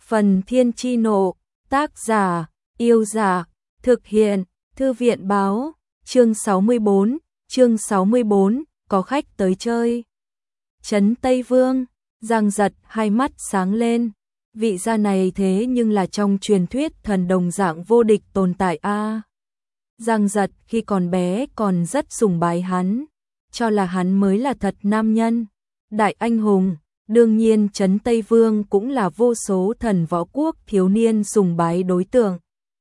Phần Thiên Chi Nộ, tác giả, Yêu Dạ, thực hiện, Thư viện Báo, chương 64, có khách tới chơi. Trấn Tây Vương, Giang Giật hai mắt sáng lên, vị gia này thế nhưng là trong truyền thuyết thần đồng dạng vô địch tồn tại a. Giang Giật khi còn bé còn rất sùng bái hắn, cho là hắn mới là thật nam nhân, đại anh hùng. Đương nhiên Trấn Tây Vương cũng là vô số thần võ quốc thiếu niên sùng bái đối tượng.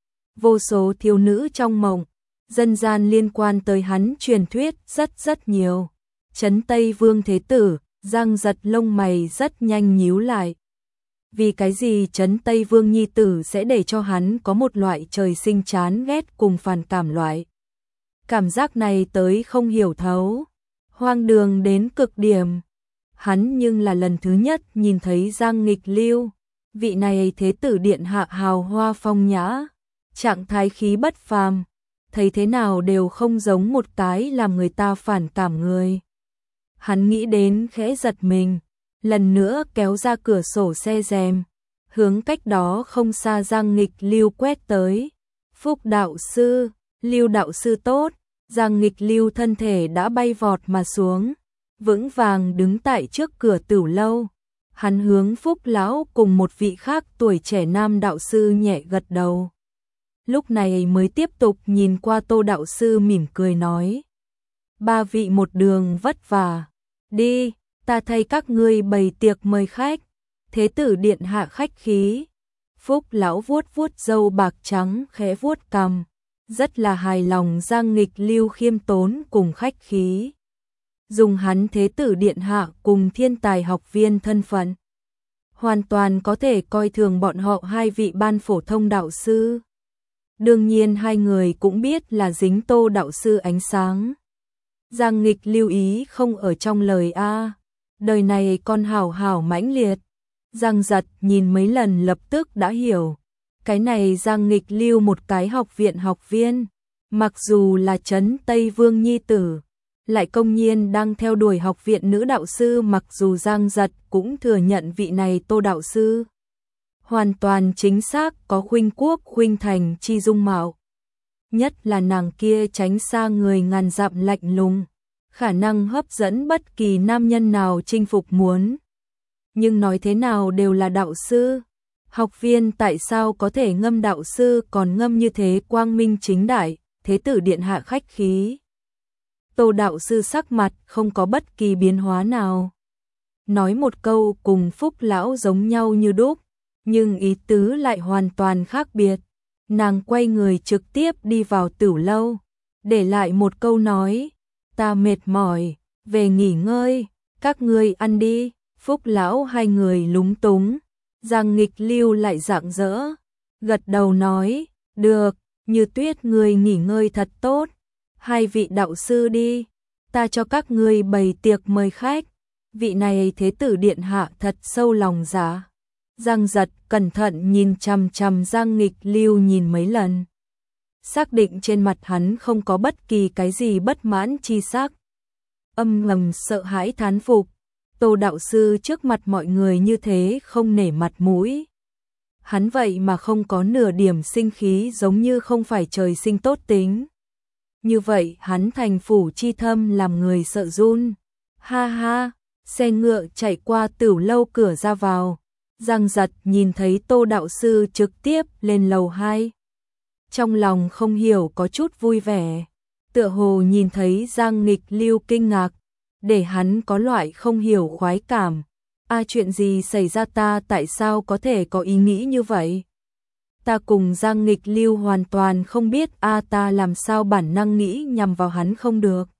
Vô số thiếu nữ trong mộng, dân gian liên quan tới hắn truyền thuyết rất nhiều. Trấn Tây Vương thế tử, Giang Giật lông mày rất nhanh nhíu lại. Vì cái gì Trấn Tây Vương nhi tử sẽ để cho hắn có một loại trời sinh chán ghét cùng phản cảm loại. Cảm giác này tới không hiểu thấu, hoang đường đến cực điểm. Hắn nhưng là lần thứ nhất nhìn thấy Giang Nghịch Lưu, vị này thế tử điện hạ hào hoa phong nhã, trạng thái khí bất phàm, thấy thế nào đều không giống một cái làm người ta phản cảm người. Hắn nghĩ đến khẽ giật mình, lần nữa kéo ra cửa sổ xe rèm, hướng cách đó không xa Giang Nghịch Lưu quét tới. Phúc đạo sư, Lưu đạo sư tốt. Giang Nghịch Lưu thân thể đã bay vọt mà xuống, vững vàng đứng tại trước cửa Tửu lâu. Hắn hướng Phúc lão cùng một vị khác tuổi trẻ nam đạo sư nhẹ gật đầu. Lúc này mới tiếp tục nhìn qua Tô đạo sư mỉm cười nói: "Ba vị một đường vất vả, đi, ta thay các ngươi bày tiệc mời khách." Thế tử điện hạ khách khí. Phúc lão vuốt vuốt râu bạc trắng khẽ vuốt cằm, rất là hài lòng Giang Nghịch Lưu khiêm tốn cùng khách khí. Dùng hắn thế tử điện hạ cùng thiên tài học viên thân phận, hoàn toàn có thể coi thường bọn họ hai vị ban phổ thông đạo sư. Đương nhiên hai người cũng biết là dính Tô đạo sư ánh sáng. Giang Nghịch lưu ý không ở trong lời a, đời này con hảo hảo mãnh liệt. Giang Giật nhìn mấy lần lập tức đã hiểu, cái này Giang Nghịch lưu một cái học viện học viên, mặc dù là Trấn Tây Vương nhi tử, lại công nhiên đang theo đuổi học viện nữ đạo sư, mặc dù Giang Giật cũng thừa nhận vị này Tô đạo sư hoàn toàn chính xác có khuynh quốc khuynh thành chi dung mạo. Nhất là nàng kia tránh xa người ngàn dặm lạnh lùng, khả năng hấp dẫn bất kỳ nam nhân nào chinh phục muốn. Nhưng nói thế nào đều là đạo sư, học viên tại sao có thể ngâm đạo sư còn ngâm như thế quang minh chính đại, thế tử điện hạ khách khí. Tô đạo sư sắc mặt không có bất kỳ biến hóa nào, nói một câu cùng Phúc lão giống nhau như đúc, nhưng ý tứ lại hoàn toàn khác biệt. Nàng quay người trực tiếp đi vào Tửu lâu, để lại một câu nói: "Ta mệt mỏi, về nghỉ ngơi, các ngươi ăn đi." Phúc lão hai người lúng túng, Giang Nghịch Lưu lại rạng rỡ, gật đầu nói: "Được, Như Tuyết ngươi nghỉ ngơi thật tốt, hai vị đạo sư đi, ta cho các ngươi bày tiệc mời khách." Vị này thế tử điện hạ thật sâu lòng dạ. Giang Giật cẩn thận nhìn chằm chằm Giang Nghịch Lưu nhìn mấy lần, xác định trên mặt hắn không có bất kỳ cái gì bất mãn chi sắc, âm ngầm sợ hãi thán phục. Tô đạo sư trước mặt mọi người như thế không nể mặt mũi, hắn vậy mà không có nửa điểm sinh khí, giống như không phải trời sinh tốt tính. Như vậy hắn thành phủ chi thâm làm người sợ run. Ha ha, xe ngựa chạy qua Tửu lâu cửa ra vào. Giang Giật nhìn thấy Tô đạo sư trực tiếp lên lầu 2. Trong lòng không hiểu có chút vui vẻ, tựa hồ nhìn thấy Giang Nghịch Lưu kinh ngạc, để hắn có loại không hiểu khoái cảm. Chuyện gì xảy ra, ta tại sao có thể có ý nghĩ như vậy? Ta cùng Giang Nghịch Lưu hoàn toàn không biết, ta làm sao bản năng nghĩ nhằm vào hắn không được.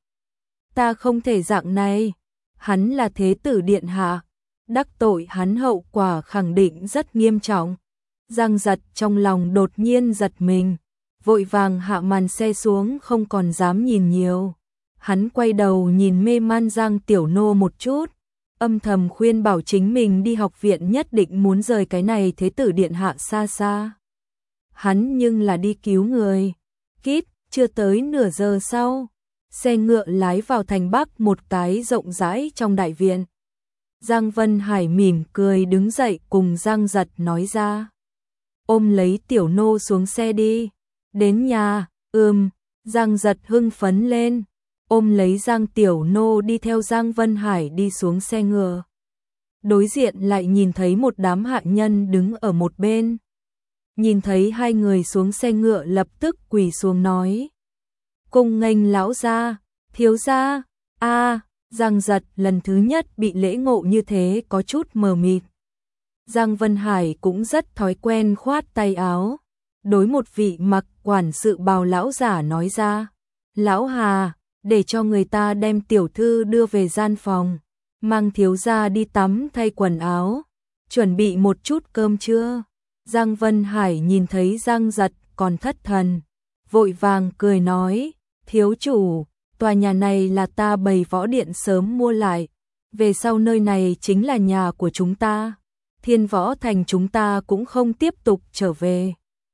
Ta không thể dạng này, hắn là thế tử điện hạ, đắc tội hắn hậu quả khẳng định rất nghiêm trọng. Giang Giật trong lòng đột nhiên giật mình, vội vàng hạ màn xe xuống, không còn dám nhìn nhiều. Hắn quay đầu nhìn mê man Giang Tiểu Nô một chút, âm thầm khuyên bảo chính mình đi học viện nhất định muốn rời cái này thế tử điện hạ xa xa. Hắn nhưng là đi cứu người. Kít, chưa tới nửa giờ sau, xe ngựa lái vào thành Bắc một cái rộng rãi trong đại viện. Giang Vân Hải mỉm cười đứng dậy cùng Giang Giật nói ra. Ôm lấy tiểu nô xuống xe đi. Đến nhà, Giang Giật hưng phấn lên. Ôm lấy Giang tiểu nô đi theo Giang Vân Hải đi xuống xe ngựa. Đối diện lại nhìn thấy một đám hạ nhân đứng ở một bên. Nhìn thấy hai người xuống xe ngựa lập tức quỳ xuống nói. Cung nghênh lão gia, thiếu gia. Giang Giật lần thứ nhất bị lễ ngộ như thế có chút mờ mịt. Giang Vân Hải cũng rất thói quen khoát tay áo. Đối một vị mặc quản sự bào lão giả nói ra. Lão Hà, để cho người ta đem tiểu thư đưa về gian phòng. Mang thiếu gia đi tắm thay quần áo. Chuẩn bị một chút cơm trưa. Giang Vân Hải nhìn thấy Giang Giật còn thất thần. Vội vàng cười nói. Thiếu chủ, tòa nhà này là ta bày võ điện sớm mua lại. Về sau nơi này chính là nhà của chúng ta. Thiên Võ Thành chúng ta cũng không tiếp tục trở về.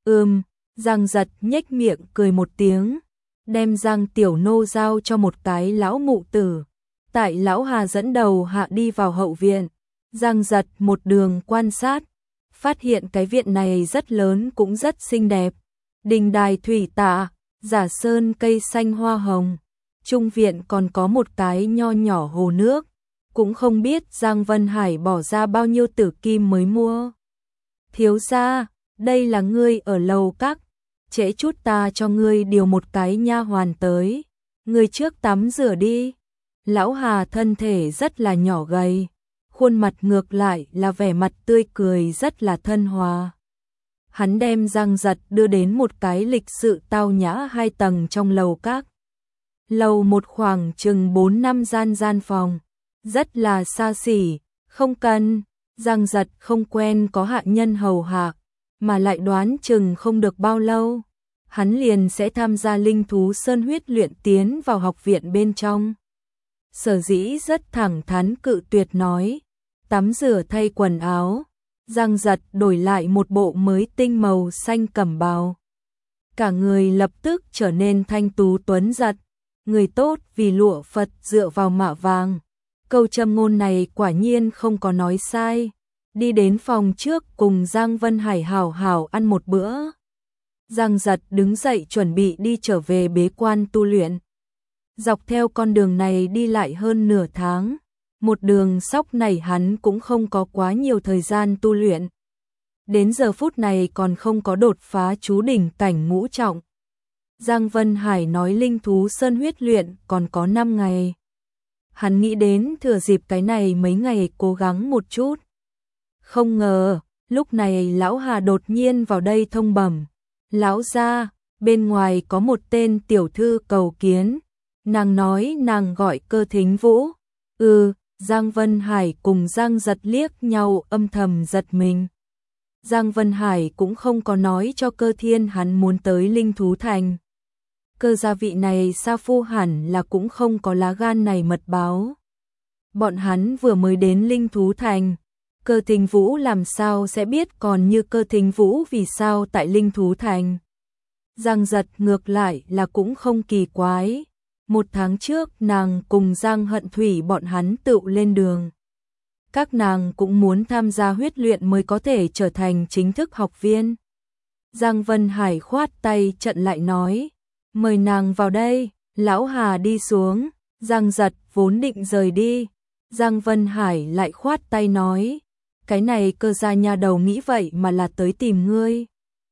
Giang Giật nhếch miệng cười một tiếng. Đem Giang tiểu nô giao cho một cái lão mụ tử. Tại lão Hà dẫn đầu hạ đi vào hậu viện. Giang Giật một đường quan sát. Phát hiện cái viện này rất lớn cũng rất xinh đẹp. Đình đài thủy tạ, giả sơn cây xanh hoa hồng. Trung viện còn có một cái nho nhỏ hồ nước. Cũng không biết Giang Vân Hải bỏ ra bao nhiêu tử kim mới mua. Thiếu gia, đây là ngươi ở lầu các. Trễ chút ta cho ngươi điều một cái nha hoàn tới. Ngươi trước tắm rửa đi. Lão Hà thân thể rất là nhỏ gầy. Khuôn mặt ngược lại là vẻ mặt tươi cười rất là thân hòa. Hắn đem Giang Giật đưa đến một cái lịch sự tao nhã 2 tầng trong lầu các. Lầu một khoảng chừng 4-5 gian phòng. Rất là xa xỉ, không cần. Giang Giật không quen có hạ nhân hầu hạ, mà lại đoán chừng không được bao lâu. Hắn liền sẽ tham gia linh thú sơn huyết luyện tiến vào học viện bên trong. Sở dĩ rất thẳng thắn cự tuyệt nói. Tắm rửa thay quần áo. Giang Giật đổi lại một bộ mới tinh màu xanh cẩm bào. Cả người lập tức trở nên thanh tú tuấn giật. Người tốt vì lụa Phật dựa vào mạ vàng. Câu châm ngôn này quả nhiên không có nói sai. Đi đến phòng trước cùng Giang Vân Hải hảo hảo ăn một bữa. Giang Giật đứng dậy chuẩn bị đi trở về bế quan tu luyện. Dọc theo con đường này đi lại hơn nửa tháng. Một đường sóc này hắn cũng không có quá nhiều thời gian tu luyện. Đến giờ phút này còn không có đột phá chú đỉnh cảnh ngũ trọng. Giang Vân Hải nói linh thú sơn huyết luyện còn có 5 ngày. Hắn nghĩ đến thừa dịp cái này mấy ngày cố gắng một chút. Không ngờ, lúc này lão Hà đột nhiên vào đây thông bẩm. Lão gia, bên ngoài có một tên tiểu thư cầu kiến. Nàng nói nàng gọi Cơ Thính Vũ. Giang Vân Hải cùng Giang Giật liếc nhau âm thầm giật mình. Giang Vân Hải cũng không có nói cho Cơ Thiên hắn muốn tới linh thú thành. Cơ gia vị này sa phu hẳn là cũng không có lá gan này mật báo. Bọn hắn vừa mới đến linh thú thành. Cơ Thính Vũ làm sao sẽ biết còn như Cơ Thính Vũ vì sao tại linh thú thành. Giang Giật ngược lại là cũng không kỳ quái. 1 tháng trước nàng cùng Giang Hận Thủy bọn hắn tự lên đường. Các nàng cũng muốn tham gia huyết luyện mới có thể trở thành chính thức học viên. Giang Vân Hải khoát tay trận lại nói. Mời nàng vào đây. Lão Hà đi xuống. Giang Giật vốn định rời đi. Giang Vân Hải lại khoát tay nói. Cái này Cơ gia nha đầu nghĩ vậy mà là tới tìm ngươi.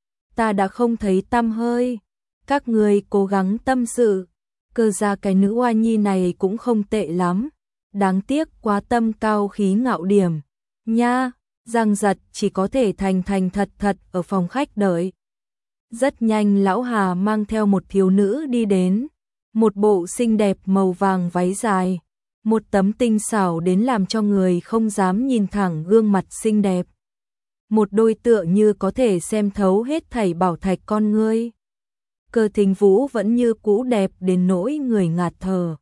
Ta đã không thấy tăm hơi. Các ngươi cố gắng tâm sự. Cơ gia cái nữ oa nhi này cũng không tệ lắm. Đáng tiếc quá tâm cao khí ngạo điểm. Nha, Giang Giật chỉ có thể thành thật ở phòng khách đợi. Rất nhanh lão Hà mang theo một thiếu nữ đi đến. Một bộ xinh đẹp màu vàng váy dài. Một tấm tinh xảo đến làm cho người không dám nhìn thẳng gương mặt xinh đẹp. Một đôi tựa như có thể xem thấu hết thảy bảo thạch con ngươi. Cơ Thính Vũ vẫn như cũ đẹp đến nỗi người ngạt thở.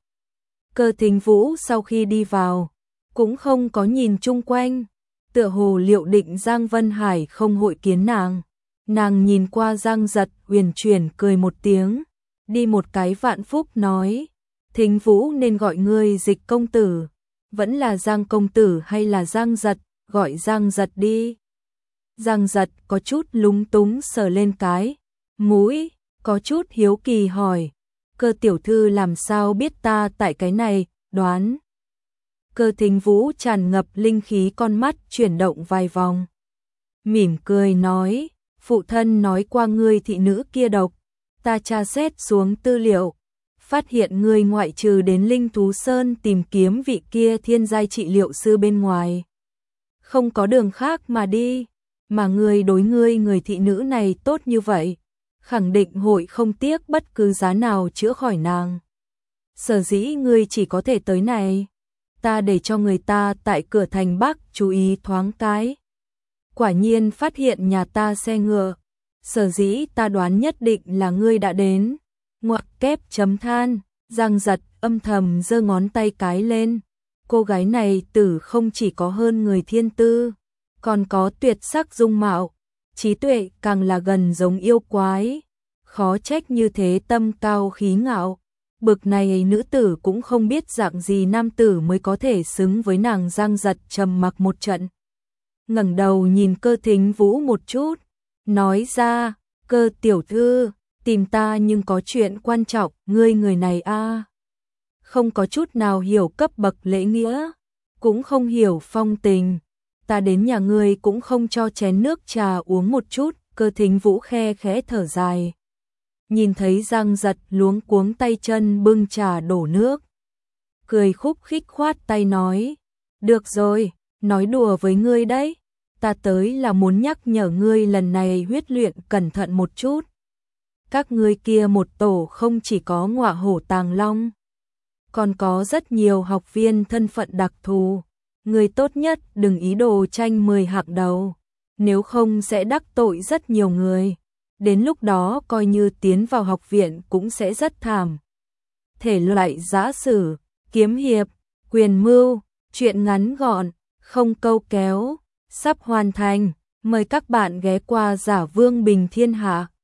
Cơ Thính Vũ sau khi đi vào, cũng không có nhìn chung quanh, tựa hồ liệu định Giang Vân Hải không hội kiến nàng. Nàng nhìn qua Giang Giật huyền chuyển cười một tiếng, đi một cái vạn phúc nói, Thính Vũ nên gọi ngươi Dịch công tử. Vẫn là Giang công tử hay là Giang Giật, gọi Giang Giật đi. Giang Giật có chút lúng túng sờ lên cái mũi, có chút hiếu kỳ hỏi, Cơ tiểu thư làm sao biết ta tại cái này, đoán. Cơ Thính Vũ tràn ngập linh khí, con mắt chuyển động vài vòng. Mỉm cười nói, phụ thân nói qua ngươi thị nữ kia độc, ta tra xét xuống tư liệu, phát hiện ngươi ngoại trừ đến Linh Thú Sơn tìm kiếm vị kia thiên giai trị liệu sư bên ngoài, không có đường khác mà đi, mà ngươi đối ngươi người thị nữ này tốt như vậy, khẳng định hội không tiếc bất cứ giá nào chữa khỏi nàng. Sở dĩ ngươi chỉ có thể tới này, ta để cho người ta tại cửa thành Bắc chú ý thoáng cái. Quả nhiên phát hiện nhà ta xe ngựa, sở dĩ ta đoán nhất định là ngươi đã đến. Ngoặc kép chấm than, Giang Giật âm thầm giơ ngón tay cái lên. Cô gái này tử không chỉ có hơn người thiên tư, còn có tuyệt sắc dung mạo, trí tuệ càng là gần giống yêu quái. Khó trách như thế tâm cao khí ngạo, bực này nữ tử cũng không biết dạng gì nam tử mới có thể xứng với nàng. Giang Giật trầm mặc một trận, ngẩng đầu nhìn Cơ Thính Vũ một chút, nói ra, Cơ tiểu thư, tìm ta nhưng có chuyện quan trọng, ngươi người này a, không có chút nào hiểu cấp bậc lễ nghĩa, cũng không hiểu phong tình, ta đến nhà ngươi cũng không cho chén nước trà uống một chút. Cơ Thính Vũ khe khẽ thở dài, nhìn thấy Giang Giật luống cuống tay chân bưng trà đổ nước, cười khúc khích khoát tay nói, được rồi, nói đùa với ngươi đấy, ta tới là muốn nhắc nhở ngươi lần này huyết luyện cẩn thận một chút. Các ngươi kia một tổ không chỉ có Ngọa Hổ Tàng Long, còn có rất nhiều học viên thân phận đặc thù, ngươi tốt nhất đừng ý đồ tranh 10 hạng đầu, nếu không sẽ đắc tội rất nhiều người, đến lúc đó coi như tiến vào học viện cũng sẽ rất thảm. Thể loại giã sử, kiếm hiệp, quyền mưu, truyện ngắn gọn, không câu kéo, sắp hoàn thành, mời các bạn ghé qua Giả Vương Bình Thiên Hạ.